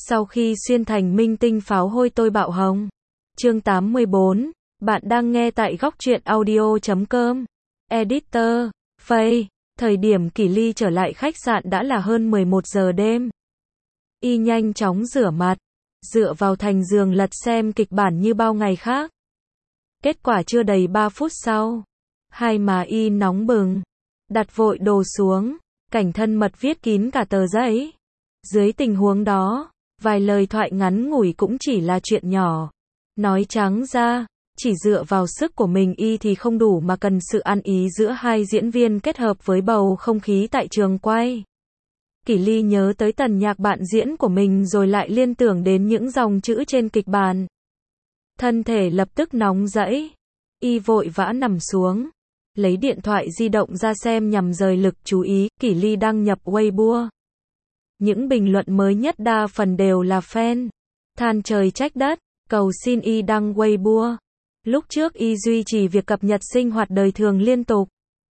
Sau khi xuyên thành minh tinh pháo hôi tôi bạo hồng. Chương 84, bạn đang nghe tại góc truyện audio.com. Editor, Faye, thời điểm Kỷ Ly trở lại khách sạn đã là hơn 11 giờ đêm. Y nhanh chóng rửa mặt, dựa vào thành giường lật xem kịch bản như bao ngày khác. Kết quả chưa đầy 3 phút sau, hai má Y nóng bừng, đặt vội đồ xuống, cảnh thân mật viết kín cả tờ giấy. Dưới tình huống đó, vài lời thoại ngắn ngủi cũng chỉ là chuyện nhỏ. Nói trắng ra, chỉ dựa vào sức của mình Y thì không đủ mà cần sự ăn ý giữa hai diễn viên kết hợp với bầu không khí tại trường quay. Kỷ Ly nhớ tới Tần Nhạc bạn diễn của mình rồi lại liên tưởng đến những dòng chữ trên kịch bản. Thân thể lập tức nóng rẫy. Y vội vã nằm xuống, lấy điện thoại di động ra xem nhằm rời lực chú ý. Kỷ Ly đăng nhập Weibo. Những bình luận mới nhất đa phần đều là fan than trời trách đất, cầu xin Y đăng Weibo. Lúc trước Y duy trì việc cập nhật sinh hoạt đời thường liên tục.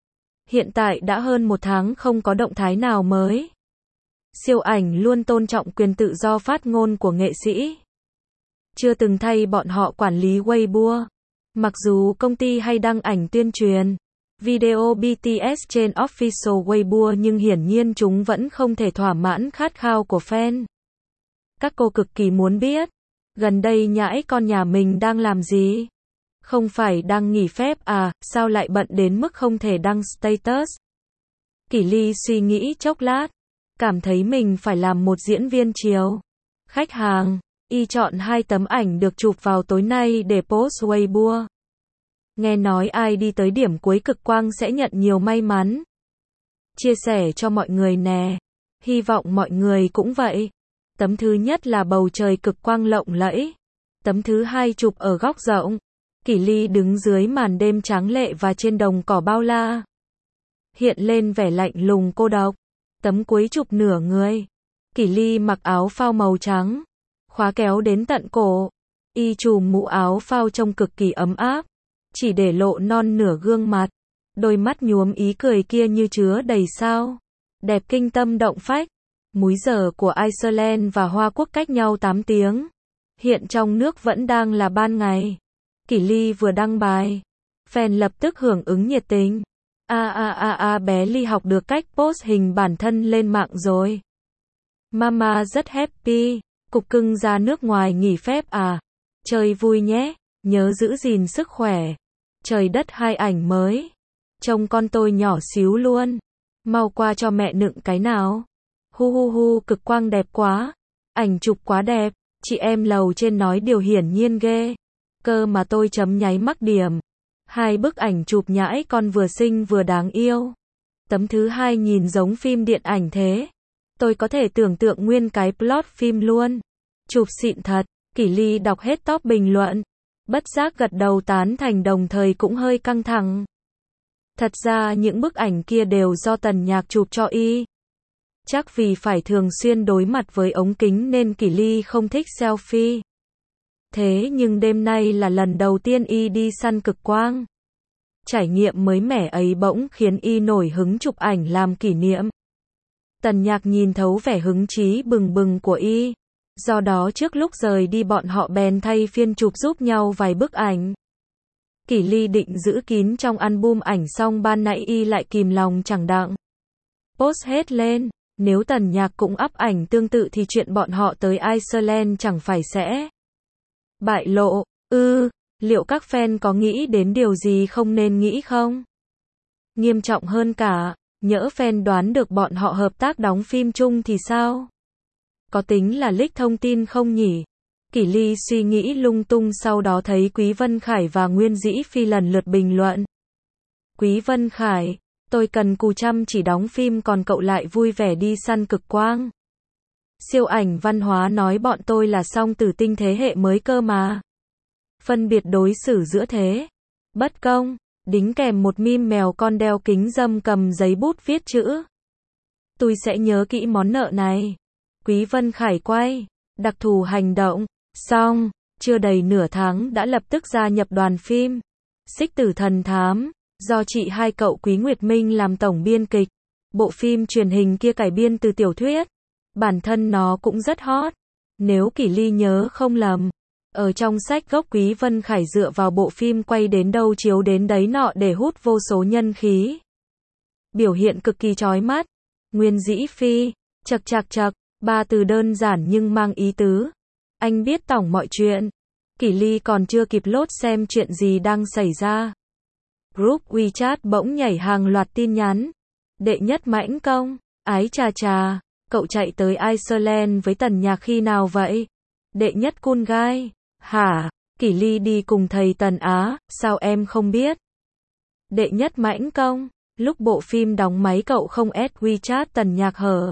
Hiện tại đã hơn 1 tháng không có động thái nào mới. Siêu Ảnh luôn tôn trọng quyền tự do phát ngôn của nghệ sĩ. Chưa từng thay bọn họ quản lý Weibo. Mặc dù công ty hay đăng ảnh tuyên truyền video BTS trên official Weibo nhưng hiển nhiên chúng vẫn không thể thỏa mãn khát khao của fan. Các cô cực kỳ muốn biết, gần đây nhãi con nhà mình đang làm gì? Không phải đang nghỉ phép à, sao lại bận đến mức không thể đăng status? Kỷ Ly suy nghĩ chốc lát, cảm thấy mình phải làm một diễn viên chiều khách hàng. Y chọn 2 tấm ảnh được chụp vào tối nay để post Weibo. Nghe nói ai đi tới điểm cuối cực quang sẽ nhận nhiều may mắn. Chia sẻ cho mọi người nè. Hy vọng mọi người cũng vậy. Tấm thứ nhất là bầu trời cực quang lộng lẫy. Tấm thứ hai chụp ở góc rộng. Kỷ Ly đứng dưới màn đêm tráng lệ và trên đồng cỏ bao la. Hiện lên vẻ lạnh lùng cô độc. Tấm cuối chụp nửa người. Kỷ Ly mặc áo phao màu trắng, khóa kéo đến tận cổ. Y trùm mũ áo phao trông cực kỳ ấm áp, chỉ để lộ non nửa gương mặt. Đôi mắt nhuốm ý cười kia như chứa đầy sao đẹp kinh tâm động phách. Múi giờ của Iceland và Hoa Quốc cách nhau 8 tiếng. Hiện trong nước vẫn đang là ban ngày. Kỷ Ly vừa đăng bài, fan lập tức hưởng ứng nhiệt tình. Bé Ly học được cách post hình bản thân lên mạng rồi. Mama rất happy. Cục cưng ra nước ngoài nghỉ phép à? Chơi vui nhé, nhớ giữ gìn sức khỏe. Trời đất 2 ảnh mới. Trông con tôi nhỏ xíu luôn. Mau qua cho mẹ nựng cái nào. Hu cực quang đẹp quá. Ảnh chụp quá đẹp. Chị em lầu trên nói điều hiển nhiên ghê. Cơ mà tôi chấm nháy mắc điểm. 2 bức ảnh chụp nhãi con vừa xinh vừa đáng yêu. Tấm thứ 2 nhìn giống phim điện ảnh thế. Tôi có thể tưởng tượng nguyên cái plot phim luôn. Chụp xịn thật. Kỷ Ly đọc hết top bình luận, bất giác gật đầu tán thành đồng thời cũng hơi căng thẳng. Thật ra những bức ảnh kia đều do Tần Nhạc chụp cho Y. Chắc vì phải thường xuyên đối mặt với ống kính nên Kỷ Ly không thích selfie. Thế nhưng đêm nay là lần đầu tiên Y đi săn cực quang. Trải nghiệm mới mẻ ấy bỗng khiến Y nổi hứng chụp ảnh làm kỷ niệm. Tần Nhạc nhìn thấu vẻ hứng chí bừng bừng của Y. Do đó trước lúc rời đi bọn họ bèn thay phiên chụp giúp nhau vài bức ảnh. Kỷ Ly định giữ kín trong album ảnh xong ban nãy Y lại kìm lòng chẳng đặng post hết lên. Nếu Tần Nhạc cũng up ảnh tương tự thì chuyện bọn họ tới Iceland chẳng phải sẽ bại lộ. Liệu các fan có nghĩ đến điều gì không nên nghĩ không? Nghiêm trọng hơn cả, nhỡ fan đoán được bọn họ hợp tác đóng phim chung thì sao? Có tính là leak thông tin không nhỉ? Kỷ Ly suy nghĩ lung tung sau đó thấy Quý Vân Khải và Nguyên Dĩ Phi lần lượt bình luận. Quý Vân Khải, tôi cần cù chăm chỉ đóng phim còn cậu lại vui vẻ đi săn cực quang. Siêu Ảnh Văn Hóa nói bọn tôi là song tử tinh thế hệ mới cơ mà. Phân biệt đối xử giữa thế bất công, đính kèm một meme mèo con đeo kính râm cầm giấy bút viết chữ. Tôi sẽ nhớ kỹ món nợ này. Quý Vân Khải quay đặc thù hành động xong, chưa đầy nửa tháng đã lập tức gia nhập đoàn phim Xích Tử Thần Thám, do chị hai cậu Quý Nguyệt Minh làm tổng biên kịch. Bộ phim truyền hình kia cải biên từ tiểu thuyết, bản thân nó cũng rất hot. Nếu Kỷ Ly nhớ không lầm, ở trong sách gốc Quý Vân Khải dựa vào bộ phim quay đến đâu chiếu đến đấy nọ để hút vô số nhân khí. Biểu hiện cực kỳ chói mắt. Nguyên Dĩ Phi, chật chạc chật, ba từ đơn giản nhưng mang ý tứ. Anh biết tổng mọi chuyện. Kỷ Ly còn chưa kịp lốt xem chuyện gì đang xảy ra. Group WeChat bỗng nhảy hàng loạt tin nhắn. Đệ nhất mãnh công, ái chà chà, cậu chạy tới Iceland với Tần Nhạc khi nào vậy? Đệ nhất cool guy, hả? Kỷ Ly đi cùng thầy Tần Á, sao em không biết? Đệ nhất mãnh công, lúc bộ phim đóng máy cậu không add WeChat Tần Nhạc hở?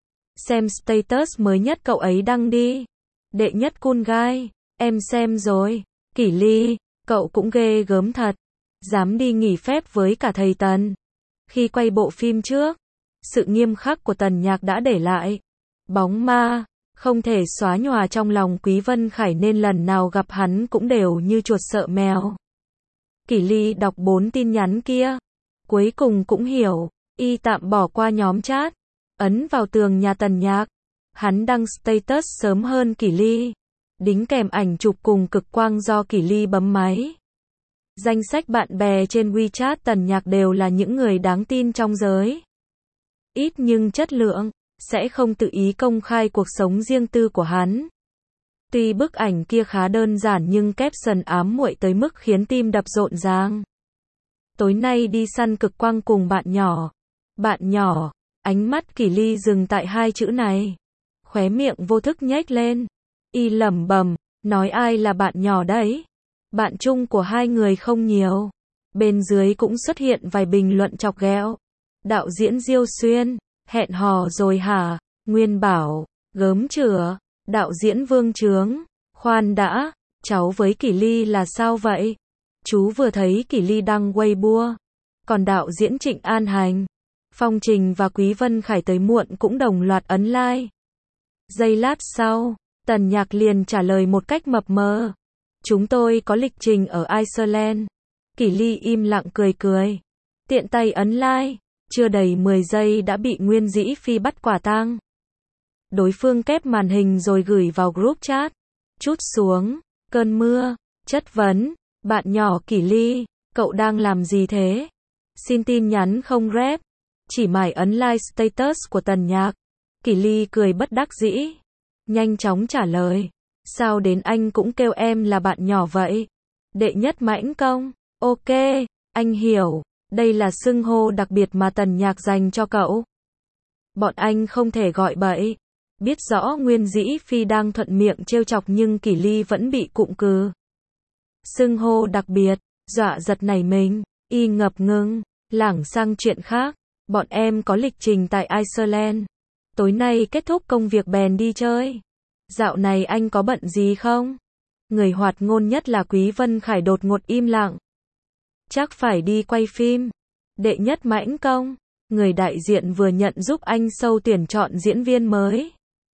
Xem status mới nhất cậu ấy đăng đi. Đệ nhất cool guy, em xem rồi. Kỷ Ly, cậu cũng ghê gớm thật. Dám đi nghỉ phép với cả thầy Tần. Khi quay bộ phim trước, sự nghiêm khắc của Tần Nhạc đã để lại bóng ma, không thể xóa nhòa trong lòng Quý Vân Khải nên lần nào gặp hắn cũng đều như chuột sợ mèo. Kỷ Ly đọc 4 tin nhắn kia, cuối cùng cũng hiểu, y tạm bỏ qua nhóm chat, ấn vào tường nhà Tần Nhạc. Hắn đăng status sớm hơn Kỷ Ly, đính kèm ảnh chụp cùng cực quang do Kỷ Ly bấm máy. Danh sách bạn bè trên WeChat Tần Nhạc đều là những người đáng tin trong giới. Ít nhưng chất lượng, sẽ không tự ý công khai cuộc sống riêng tư của hắn. Tuy bức ảnh kia khá đơn giản nhưng caption ám muội tới mức khiến tim đập rộn ràng. Tối nay đi săn cực quang cùng bạn nhỏ. Bạn nhỏ, ánh mắt Kỷ Ly dừng tại hai chữ này. Khóe miệng vô thức nhếch lên. Y lẩm bẩm, nói ai là bạn nhỏ đấy? Bạn chung của hai người không nhiều. Bên dưới cũng xuất hiện vài bình luận chọc ghẹo. Đạo diễn Diêu Xuyên, hẹn hò rồi hả? Nguyên Bảo, gớm chửa. Đạo diễn Vương Chướng, khoan đã, cháu với Kỷ Ly là sao vậy? Chú vừa thấy Kỷ Ly đăng Weibo. Còn đạo diễn Trịnh An Hành, Phong Trình và Quý Vân Khải tới muộn cũng đồng loạt ấn like. Giây lát sau, Tần Nhạc liền trả lời một cách mập mờ. Chúng tôi có lịch trình ở Iceland. Kỷ Ly im lặng cười cười. Tiện tay ấn like, chưa đầy 10 giây đã bị Nguyên Dĩ Phi bắt quả tang. Đối phương kép màn hình rồi gửi vào group chat. Chút xuống, cơn mưa, chất vấn, bạn nhỏ Kỷ Ly, cậu đang làm gì thế? Xin tin nhắn không rep, chỉ mải ấn like status của Tần Nhạc. Kỷ Ly cười bất đắc dĩ, nhanh chóng trả lời. Sao đến anh cũng kêu em là bạn nhỏ vậy? Đệ nhất mãnh công, ok, anh hiểu, đây là xưng hô đặc biệt mà Tần Nhạc dành cho cậu. Bọn anh không thể gọi bậy. Biết rõ Nguyên Dĩ Phi đang thuận miệng trêu chọc nhưng Kỷ Ly vẫn bị cụm từ. Xưng hô đặc biệt, dọa giật nảy mình, y ngập ngừng, lảng sang chuyện khác. Bọn em có lịch trình tại Iceland. Tối nay kết thúc công việc bèn đi chơi. Dạo này anh có bận gì không? Người hoạt ngôn nhất là Quý Vân Khải đột ngột im lặng. Chắc phải đi quay phim. Đệ nhất mãnh công, người đại diện vừa nhận giúp anh sâu tuyển chọn diễn viên mới.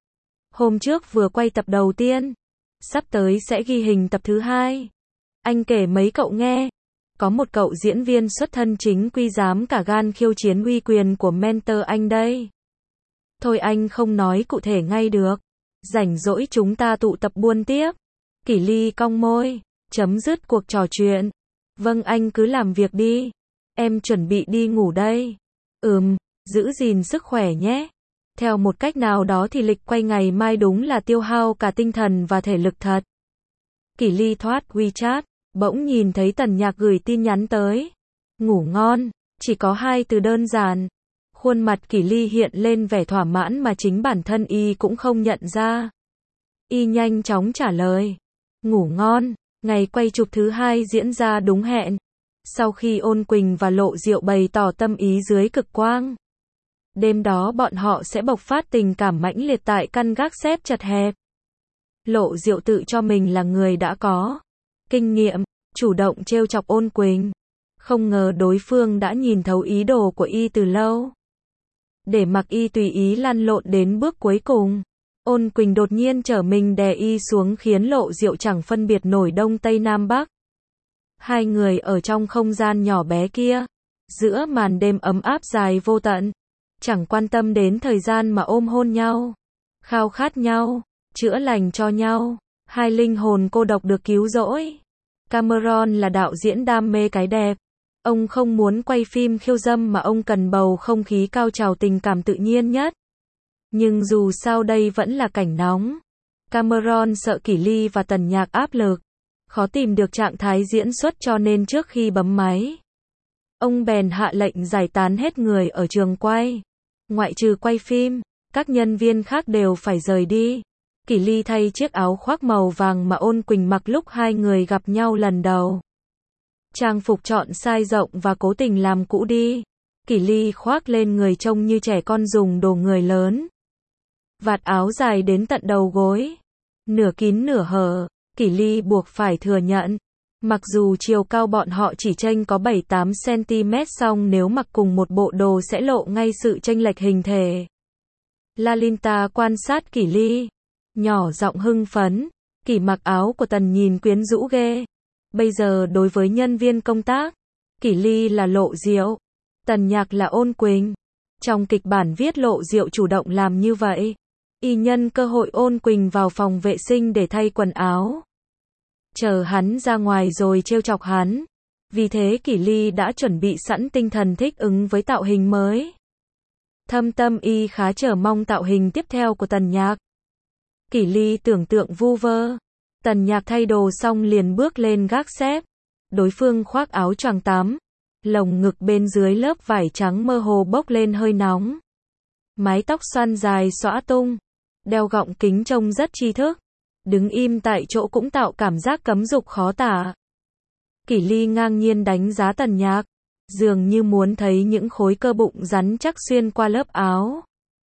Hôm trước vừa quay tập đầu tiên, sắp tới sẽ ghi hình tập thứ 2. Anh kể mấy cậu nghe. Có một cậu diễn viên xuất thân chính quy dám cả gan khiêu chiến uy quyền của mentor anh đây. Thôi anh không nói cụ thể ngay được. Rảnh rỗi chúng ta tụ tập buôn tiếp. Kỷ Ly cong môi, chấm dứt cuộc trò chuyện. Vâng anh cứ làm việc đi. Em chuẩn bị đi ngủ đây. Giữ gìn sức khỏe nhé. Theo một cách nào đó thì lịch quay ngày mai đúng là tiêu hao cả tinh thần và thể lực thật. Kỷ Ly thoát WeChat, bỗng nhìn thấy Tần Nhạc gửi tin nhắn tới. Ngủ ngon, chỉ có 2 từ đơn giản. Khuôn mặt Kỷ Ly hiện lên vẻ thỏa mãn mà chính bản thân y cũng không nhận ra. Y nhanh chóng trả lời. Ngủ ngon, ngày quay chụp thứ 2 diễn ra đúng hẹn. Sau khi Ôn Quỳnh và Lộ Diệu bày tỏ tâm ý dưới cực quang. Đêm đó bọn họ sẽ bộc phát tình cảm mãnh liệt tại căn gác xếp chật hẹp. Lộ Diệu tự cho mình là người đã có kinh nghiệm, chủ động trêu chọc Ôn Quỳnh. Không ngờ đối phương đã nhìn thấu ý đồ của y từ lâu. Để mặc y tùy ý lăn lộn đến bước cuối cùng, Ôn Quỳnh đột nhiên trở mình đè y xuống khiến Lộ Diệu chẳng phân biệt nổi Đông Tây Nam Bắc. Hai người ở trong không gian nhỏ bé kia, giữa màn đêm ấm áp dài vô tận, chẳng quan tâm đến thời gian mà ôm hôn nhau, khao khát nhau, chữa lành cho nhau. Hai linh hồn cô độc được cứu rỗi. Cameron là đạo diễn đam mê cái đẹp. Ông không muốn quay phim khiêu dâm mà ông cần bầu không khí cao trào tình cảm tự nhiên nhất. Nhưng dù sao đây vẫn là cảnh nóng. Cameron sợ Kỷ Ly và Tần Nhạc áp lực, khó tìm được trạng thái diễn xuất cho nên trước khi bấm máy, ông bèn hạ lệnh giải tán hết người ở trường quay. Ngoại trừ quay phim, các nhân viên khác đều phải rời đi. Kỷ Ly thay chiếc áo khoác màu vàng mà Ôn Quỳnh mặc lúc hai người gặp nhau lần đầu. Trang phục chọn size rộng và cố tình làm cũ đi. Kỷ Ly khoác lên người trông như trẻ con dùng đồ người lớn. Vạt áo dài đến tận đầu gối, nửa kín nửa hở. Kỷ Ly buộc phải thừa nhận, mặc dù chiều cao bọn họ chỉ chênh có 7-8 cm song nếu mặc cùng một bộ đồ sẽ lộ ngay sự chênh lệch hình thể. Lalinta quan sát Kỷ Ly, nhỏ giọng hưng phấn, Kỷ mặc áo của Tần nhìn quyến rũ ghê. Bây giờ đối với nhân viên công tác, Kỷ Ly là Lộ Diệu, Tần Nhạc là Ôn Quỳnh. Trong kịch bản viết Lộ Diệu chủ động làm như vậy. Y nhân cơ hội Ôn Quỳnh vào phòng vệ sinh để thay quần áo, chờ hắn ra ngoài rồi trêu chọc hắn. Vì thế Kỷ Ly đã chuẩn bị sẵn tinh thần thích ứng với tạo hình mới. Thâm tâm y khá chờ mong tạo hình tiếp theo của Tần Nhạc. Kỷ Ly tưởng tượng vu vơ. Tần Nhạc thay đồ xong liền bước lên gác xếp. Đối phương khoác áo choàng tắm. Lồng ngực bên dưới lớp vải trắng mơ hồ bốc lên hơi nóng. Mái tóc xoăn dài xõa tung. Đeo gọng kính trông rất tri thức. Đứng im tại chỗ cũng tạo cảm giác cấm dục khó tả. Kỷ Ly ngang nhiên đánh giá Tần Nhạc, dường như muốn thấy những khối cơ bụng rắn chắc xuyên qua lớp áo.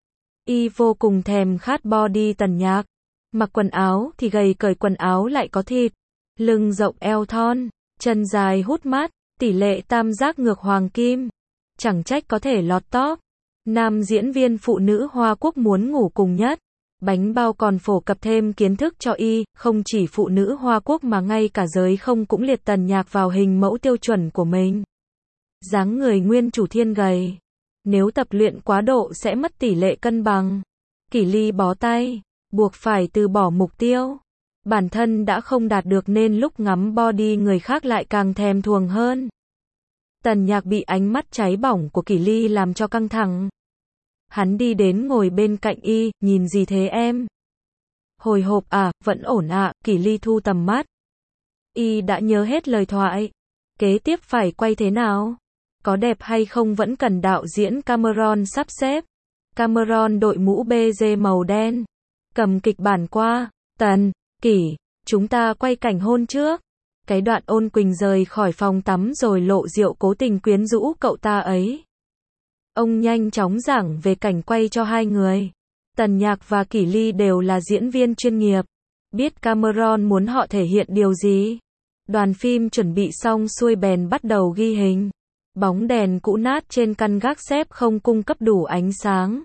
Y vô cùng thèm khát body Tần Nhạc. Mặc quần áo thì gầy, cởi quần áo lại có thịt. Lưng rộng eo thon, chân dài hút mắt, tỷ lệ tam giác ngược hoàng kim. Chẳng trách có thể lọt top. Nam diễn viên phụ nữ Hoa Quốc muốn ngủ cùng nhất. Bánh bao còn phổ cập thêm kiến thức cho y, không chỉ phụ nữ Hoa Quốc mà ngay cả giới không cũng liệt Tần Nhạc vào hình mẫu tiêu chuẩn của mình. Dáng người nguyên chủ thiên gầy. Nếu tập luyện quá độ sẽ mất tỷ lệ cân bằng. Kỷ Ly bó tay, buộc phải từ bỏ mục tiêu. Bản thân đã không đạt được nên lúc ngắm body người khác lại càng thèm thuồng hơn. Tần Nhạc bị ánh mắt cháy bỏng của Kỷ Ly làm cho căng thẳng. Hắn đi đến ngồi bên cạnh y, nhìn gì thế em? Hồi hộp à, vẫn ổn ạ, Kỷ Ly thu tầm mắt. Y đã nhớ hết lời thoại. Kế tiếp phải quay thế nào? Có đẹp hay không vẫn cần đạo diễn Cameron sắp xếp. Cameron đội mũ bê màu đen. Cầm kịch bản qua. Tần, Kỷ, chúng ta quay cảnh hôn trước. Cái đoạn Ôn Quỳnh rời khỏi phòng tắm rồi Lộ Diệu cố tình quyến rũ cậu ta ấy. Ông nhanh chóng giảng về cảnh quay cho hai người. Tần Nhạc và Kỷ Ly đều là diễn viên chuyên nghiệp. Biết Cameron muốn họ thể hiện điều gì. Đoàn phim chuẩn bị xong xuôi bèn bắt đầu ghi hình. Bóng đèn cũ nát trên căn gác xếp không cung cấp đủ ánh sáng.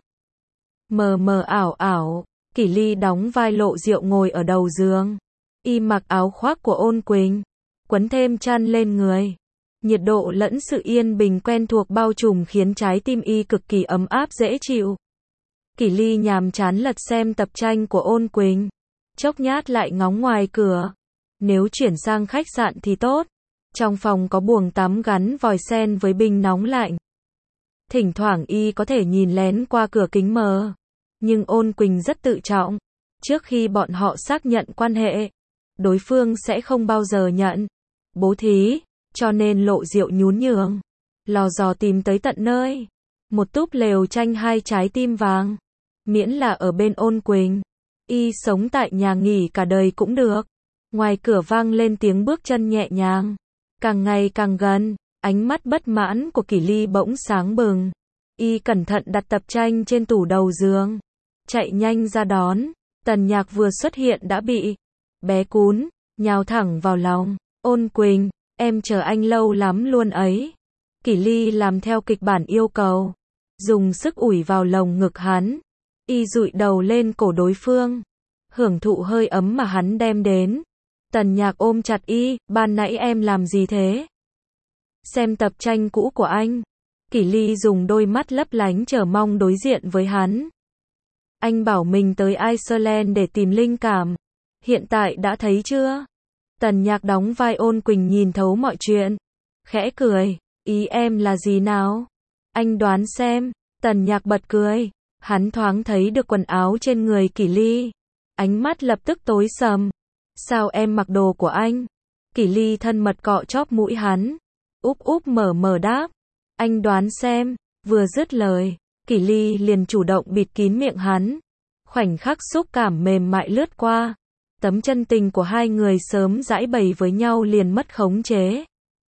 Mờ mờ ảo ảo, Kỷ Ly đóng vai Lộ Diệu ngồi ở đầu giường. Y mặc áo khoác của Ôn Quỳnh, quấn thêm chăn lên người. Nhiệt độ lẫn sự yên bình quen thuộc bao trùm khiến trái tim y cực kỳ ấm áp dễ chịu. Kỷ Ly nhàm chán lật xem tập tranh của Ôn Quỳnh. Chốc nhát lại ngóng ngoài cửa. Nếu chuyển sang khách sạn thì tốt. Trong phòng có buồng tắm gắn vòi sen với bình nóng lạnh. Thỉnh thoảng y có thể nhìn lén qua cửa kính mờ. Nhưng Ôn Quỳnh rất tự trọng. Trước khi bọn họ xác nhận quan hệ, đối phương sẽ không bao giờ nhận bố thí. Cho nên Lộ Diệu nhún nhường. Lò dò tìm tới tận nơi. Một túp lều tranh 2 trái tim vàng. Miễn là ở bên Ôn Quỳnh. Y sống tại nhà nghỉ cả đời cũng được. Ngoài cửa vang lên tiếng bước chân nhẹ nhàng. Càng ngày càng gần. Ánh mắt bất mãn của Kỷ Ly bỗng sáng bừng. Y cẩn thận đặt tập tranh trên tủ đầu giường. Chạy nhanh ra đón. Tần Nhạc vừa xuất hiện đã bị bé cún nhào thẳng vào lòng. Ôn Quỳnh, em chờ anh lâu lắm luôn ấy. Kỷ Ly làm theo kịch bản yêu cầu. Dùng sức ủi vào lồng ngực hắn. Y dụi đầu lên cổ đối phương. Hưởng thụ hơi ấm mà hắn đem đến. Tần Nhạc ôm chặt y, ban nãy em làm gì thế? Xem tập tranh cũ của anh. Kỷ Ly dùng đôi mắt lấp lánh chờ mong đối diện với hắn. Anh bảo mình tới Iceland để tìm linh cảm. Hiện tại đã thấy chưa? Tần Nhạc đóng vai Ôn Quỳnh nhìn thấu mọi chuyện. Khẽ cười, ý em là gì nào? Anh đoán xem. Tần Nhạc bật cười. Hắn thoáng thấy được quần áo trên người Kỷ Ly. Ánh mắt lập tức tối sầm. Sao em mặc đồ của anh? Kỷ Ly thân mật cọ chóp mũi hắn. Úp úp mở mở đáp. Anh đoán xem. Vừa dứt lời, Kỷ Ly liền chủ động bịt kín miệng hắn. Khoảnh khắc xúc cảm mềm mại lướt qua. Tấm chân tình của hai người sớm giãi bày với nhau liền mất khống chế.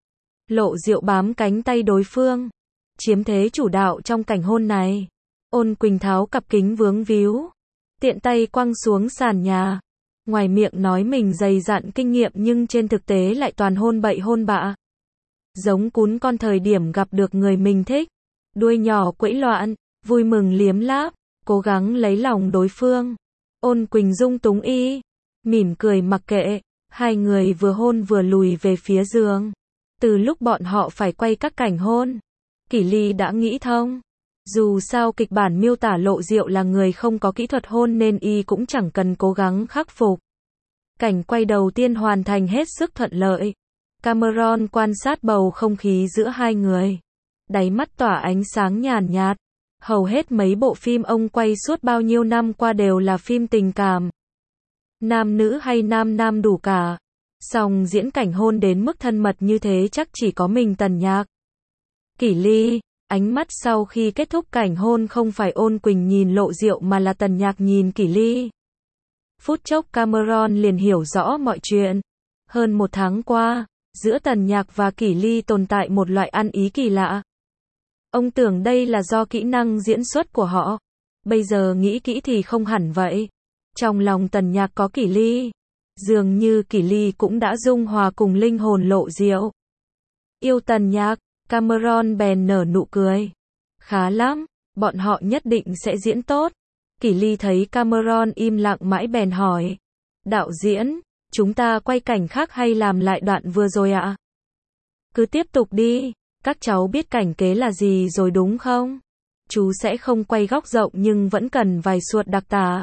Lộ Diệu bám cánh tay đối phương, chiếm thế chủ đạo trong cảnh hôn này. Ôn Quỳnh tháo cặp kính vướng víu, tiện tay quăng xuống sàn nhà. Ngoài miệng nói mình dày dặn kinh nghiệm nhưng trên thực tế lại toàn hôn bậy hôn bạ. Giống cún con thời điểm gặp được người mình thích. Đuôi nhỏ quẫy loạn, vui mừng liếm láp, cố gắng lấy lòng đối phương. Ôn Quỳnh dung túng mỉm cười mặc kệ. Hai người vừa hôn vừa lùi về phía giường. Từ lúc bọn họ phải quay các cảnh hôn, Kỷ Ly đã nghĩ thông. Dù sao kịch bản miêu tả Lộ Diệu là người không có kỹ thuật hôn nên cũng chẳng cần cố gắng khắc phục. Cảnh quay đầu tiên hoàn thành hết sức thuận lợi. Cameron quan sát bầu không khí giữa hai người. Đáy mắt tỏa ánh sáng nhàn nhạt. Hầu hết mấy bộ phim ông quay suốt bao nhiêu năm qua đều là phim tình cảm. Nam nữ hay nam nam đủ cả. Song diễn cảnh hôn đến mức thân mật như thế chắc chỉ có mình Tần Nhạc. Kỷ Ly, ánh mắt sau khi kết thúc cảnh hôn không phải Ôn Quỳnh nhìn Lộ Diệu mà là Tần Nhạc nhìn Kỷ Ly. Phút chốc Cameron liền hiểu rõ mọi chuyện. Hơn một tháng qua, giữa Tần Nhạc và Kỷ Ly tồn tại một loại ăn ý kỳ lạ. Ông tưởng đây là do kỹ năng diễn xuất của họ. Bây giờ nghĩ kỹ thì không hẳn vậy. Trong lòng Tần Nhạc có Kỷ Ly. Dường như Kỷ Ly cũng đã dung hòa cùng linh hồn Lộ Diệu. Yêu Tần Nhạc, Cameron bèn nở nụ cười. Khá lắm, bọn họ nhất định sẽ diễn tốt. Kỷ Ly thấy Cameron im lặng mãi bèn hỏi. Đạo diễn, chúng ta quay cảnh khác hay làm lại đoạn vừa rồi ạ? Cứ tiếp tục đi, các cháu biết cảnh kế là gì rồi đúng không? Chú sẽ không quay góc rộng nhưng vẫn cần vài suột đặc tả.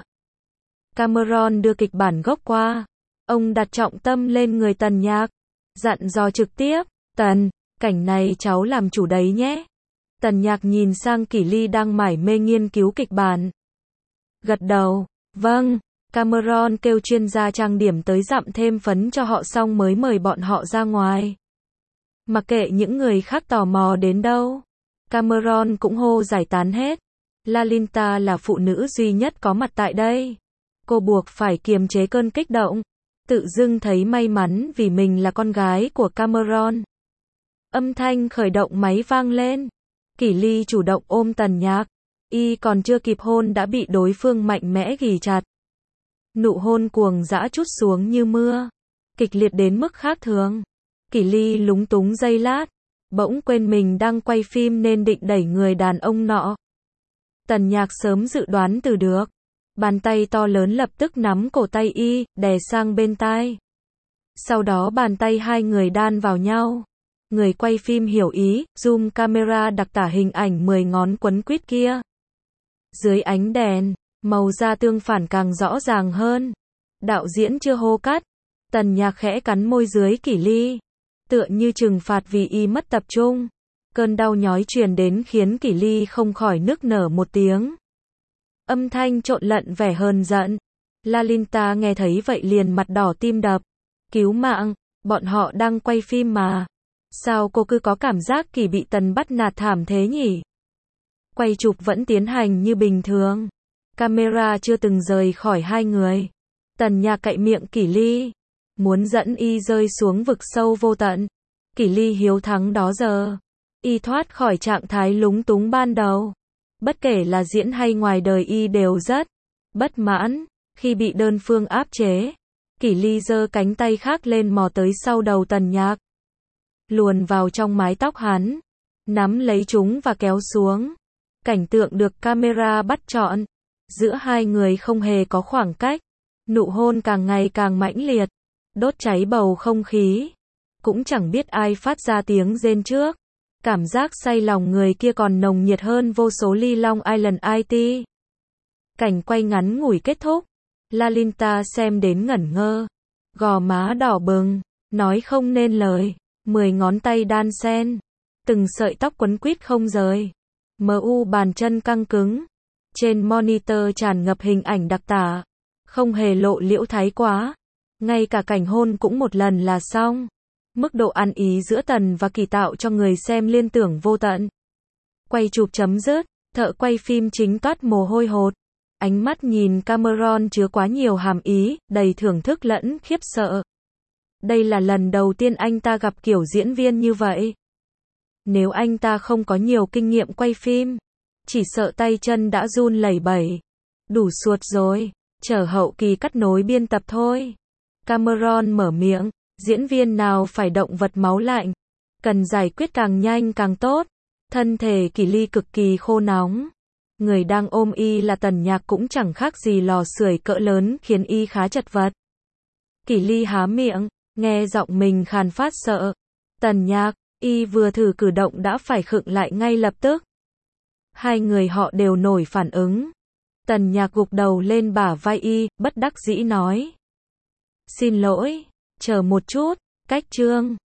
Cameron đưa kịch bản gốc qua. Ông đặt trọng tâm lên người Tần Nhạc. Dặn dò trực tiếp. Tần, cảnh này cháu làm chủ đấy nhé. Tần Nhạc nhìn sang Kỷ Ly đang mải mê nghiên cứu kịch bản. Gật đầu. Vâng. Cameron kêu chuyên gia trang điểm tới dặm thêm phấn cho họ xong mới mời bọn họ ra ngoài. Mặc kệ những người khác tò mò đến đâu, Cameron cũng hô giải tán hết. Lalinta là phụ nữ duy nhất có mặt tại đây. Cô buộc phải kiềm chế cơn kích động. Tự dưng thấy may mắn vì mình là con gái của Cameron. Âm thanh khởi động máy vang lên. Kỷ Ly chủ động ôm Tần Nhạc. Còn chưa kịp hôn đã bị đối phương mạnh mẽ ghì chặt. Nụ hôn cuồng dã trút xuống như mưa. Kịch liệt đến mức khác thường. Kỷ Ly lúng túng giây lát. Bỗng quên mình đang quay phim nên định đẩy người đàn ông nọ. Tần Nhạc sớm dự đoán từ được. Bàn tay to lớn lập tức nắm cổ tay đè sang bên tai. Sau đó bàn tay hai người đan vào nhau. Người quay phim hiểu ý, zoom camera đặc tả hình ảnh 10 ngón quấn quýt kia. Dưới ánh đèn, màu da tương phản càng rõ ràng hơn. Đạo diễn chưa hô cắt. Tần Nhạc khẽ cắn môi dưới Kỷ Ly. Tựa như trừng phạt vì mất tập trung. Cơn đau nhói truyền đến khiến Kỷ Ly không khỏi nức nở một tiếng. Âm thanh trộn lẫn vẻ hờn giận. Lalinta nghe thấy vậy liền mặt đỏ tim đập. Cứu mạng, bọn họ đang quay phim mà. Sao cô cứ có cảm giác Kỷ bị Tần bắt nạt thảm thế nhỉ? Quay chụp vẫn tiến hành như bình thường. Camera chưa từng rời khỏi hai người. Tần Nhạc cạy miệng Kỷ Ly. Muốn dẫn rơi xuống vực sâu vô tận. Kỷ Ly hiếu thắng đó giờ. Thoát khỏi trạng thái lúng túng ban đầu. Bất kể là diễn hay ngoài đời đều rất bất mãn khi bị đơn phương áp chế. Kỷ Ly giơ cánh tay khác lên mò tới sau đầu Tần Nhạc. Luồn vào trong mái tóc hắn. Nắm lấy chúng và kéo xuống. Cảnh tượng được camera bắt trọn. Giữa hai người không hề có khoảng cách. Nụ hôn càng ngày càng mãnh liệt. Đốt cháy bầu không khí. Cũng chẳng biết ai phát ra tiếng rên trước. Cảm giác say lòng người kia còn nồng nhiệt hơn vô số ly Long Island IT. Cảnh quay ngắn ngủi kết thúc. Lalinta xem đến ngẩn ngơ. Gò má đỏ bừng, nói không nên lời. 10 ngón tay đan xen. Từng sợi tóc quấn quýt không rời. Bàn chân căng cứng. Trên monitor tràn ngập hình ảnh đặc tả. Không hề lộ liễu thái quá. Ngay cả cảnh hôn cũng một lần là xong. Mức độ ăn ý giữa Tần và Kỳ tạo cho người xem liên tưởng vô tận. Quay chụp chấm dứt, thợ quay phim chính toát mồ hôi hột. Ánh mắt nhìn Cameron chứa quá nhiều hàm ý, đầy thưởng thức lẫn khiếp sợ. Đây là lần đầu tiên anh ta gặp kiểu diễn viên như vậy. Nếu anh ta không có nhiều kinh nghiệm quay phim, chỉ sợ tay chân đã run lẩy bẩy. Đủ suột rồi, chờ hậu kỳ cắt nối biên tập thôi. Cameron mở miệng, diễn viên nào phải động vật máu lạnh, cần giải quyết càng nhanh càng tốt. Thân thể Kỳ Ly cực kỳ khô nóng. Người đang ôm y là Tần Nhạc cũng chẳng khác gì lò sưởi cỡ lớn khiến y khá chật vật. Kỳ Ly há miệng, nghe giọng mình khàn phát sợ. Tần Nhạc, y vừa thử cử động đã phải khựng lại ngay lập tức. Hai người họ đều nổi phản ứng. Tần Nhạc gục đầu lên bả vai y, bất đắc dĩ nói. Xin lỗi, chờ một chút, cách chương.